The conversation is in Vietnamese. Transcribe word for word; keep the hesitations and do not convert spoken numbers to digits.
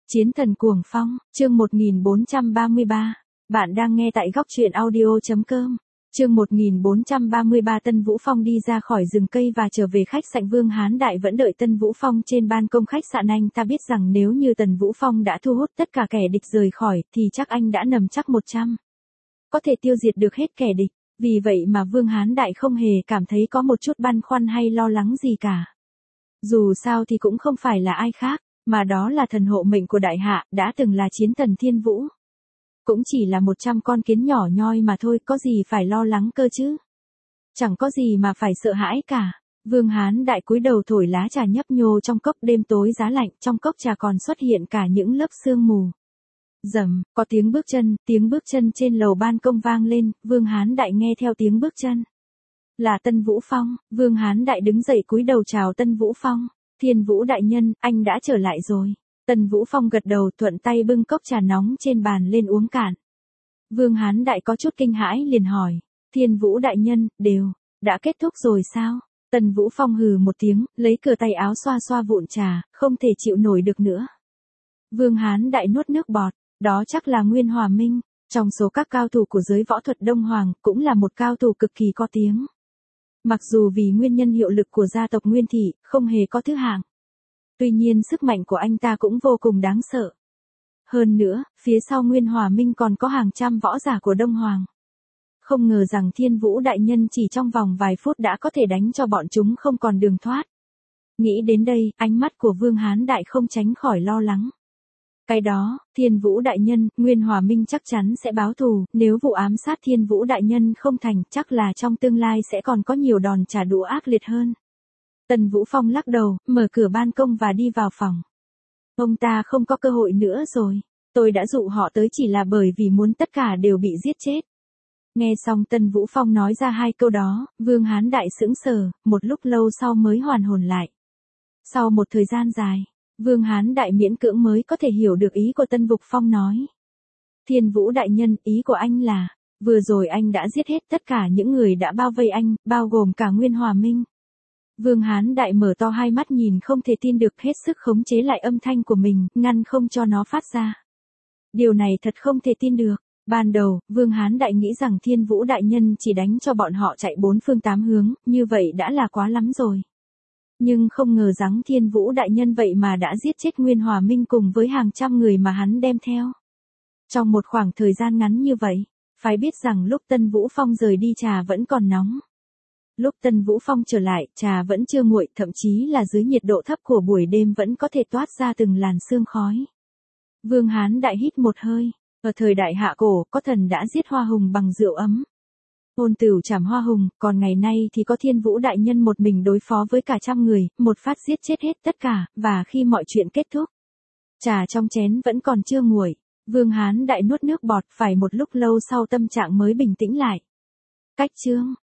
Chiến thần cuồng phong, chương một nghìn bốn trăm ba mươi ba. Bạn đang nghe tại góc truyện audio chấm com. Chương một nghìn bốn trăm ba mươi ba. Tân Vũ Phong đi ra khỏi rừng cây và trở về khách sạn. Vương Hán Đại vẫn đợi Tân Vũ Phong trên ban công khách sạn. Anh ta biết rằng nếu như Tần Vũ Phong đã thu hút tất cả kẻ địch rời khỏi thì chắc anh đã nằm chắc một trăm. Có thể tiêu diệt được hết kẻ địch. Vì vậy mà Vương Hán Đại không hề cảm thấy có một chút băn khoăn hay lo lắng gì cả. Dù sao thì cũng không phải là ai khác, mà đó là thần hộ mệnh của đại hạ, đã từng là chiến thần Thiên Vũ. Cũng chỉ là một trăm con kiến nhỏ nhoi mà thôi, có gì phải lo lắng cơ chứ. Chẳng có gì mà phải sợ hãi cả. Vương Hán Đại cúi đầu thổi lá trà nhấp nhô trong cốc. Đêm tối giá lạnh, trong cốc trà còn xuất hiện cả những lớp sương mù. Rầm, có tiếng bước chân, tiếng bước chân trên lầu ban công vang lên. Vương Hán Đại nghe theo tiếng bước chân. Là Tân Vũ Phong. Vương Hán Đại đứng dậy cúi đầu chào Tân Vũ Phong. Thiên Vũ đại nhân, anh đã trở lại rồi. Tân Vũ Phong gật đầu, thuận tay bưng cốc trà nóng trên bàn lên uống cạn. Vương Hán Đại có chút kinh hãi liền hỏi. Thiên Vũ đại nhân, đều, đã kết thúc rồi sao? Tân Vũ Phong hừ một tiếng, lấy cửa tay áo xoa xoa vụn trà, không thể chịu nổi được nữa. Vương Hán Đại nuốt nước bọt, đó chắc là Nguyên Hòa Minh. Trong số các cao thủ của giới võ thuật Đông Hoàng, cũng là một cao thủ cực kỳ có tiếng. Mặc dù vì nguyên nhân hiệu lực của gia tộc Nguyên Thị, không hề có thứ hạng. Tuy nhiên sức mạnh của anh ta cũng vô cùng đáng sợ. Hơn nữa, phía sau Nguyên Hòa Minh còn có hàng trăm võ giả của Đông Hoàng. Không ngờ rằng Thiên Vũ đại nhân chỉ trong vòng vài phút đã có thể đánh cho bọn chúng không còn đường thoát. Nghĩ đến đây, ánh mắt của Vương Hán Đại không tránh khỏi lo lắng. Cái đó, Thiên Vũ đại nhân, Nguyên Hòa Minh chắc chắn sẽ báo thù, nếu vụ ám sát Thiên Vũ đại nhân không thành, chắc là trong tương lai sẽ còn có nhiều đòn trả đũa ác liệt hơn. Tần Vũ Phong lắc đầu, mở cửa ban công và đi vào phòng. Ông ta không có cơ hội nữa rồi. Tôi đã dụ họ tới chỉ là bởi vì muốn tất cả đều bị giết chết. Nghe xong Tần Vũ Phong nói ra hai câu đó, Vương Hán Đại sững sờ, một lúc lâu sau mới hoàn hồn lại. Sau một thời gian dài, Vương Hán Đại miễn cưỡng mới có thể hiểu được ý của Tân Vũ Phong nói. Thiên Vũ đại nhân, ý của anh là, vừa rồi anh đã giết hết tất cả những người đã bao vây anh, bao gồm cả Nguyên Hòa Minh. Vương Hán Đại mở to hai mắt nhìn không thể tin được, hết sức khống chế lại âm thanh của mình, ngăn không cho nó phát ra. Điều này thật không thể tin được. Ban đầu, Vương Hán Đại nghĩ rằng Thiên Vũ đại nhân chỉ đánh cho bọn họ chạy bốn phương tám hướng, như vậy đã là quá lắm rồi. Nhưng không ngờ rằng Thiên Vũ đại nhân vậy mà đã giết chết Nguyên Hòa Minh cùng với hàng trăm người mà hắn đem theo. Trong một khoảng thời gian ngắn như vậy, phải biết rằng lúc Tân Vũ Phong rời đi trà vẫn còn nóng. Lúc Tân Vũ Phong trở lại, trà vẫn chưa nguội, thậm chí là dưới nhiệt độ thấp của buổi đêm vẫn có thể toát ra từng làn sương khói. Vương Hán Đại hít một hơi, ở thời đại hạ cổ, có thần đã giết hoa hùng bằng rượu ấm. Ôn tửu trảm hoa hùng, còn ngày nay thì có Thiên Vũ đại nhân một mình đối phó với cả trăm người, một phát giết chết hết tất cả, và khi mọi chuyện kết thúc, trà trong chén vẫn còn chưa nguội. Vương Hán Đại nuốt nước bọt, phải một lúc lâu sau tâm trạng mới bình tĩnh lại. Cách chương,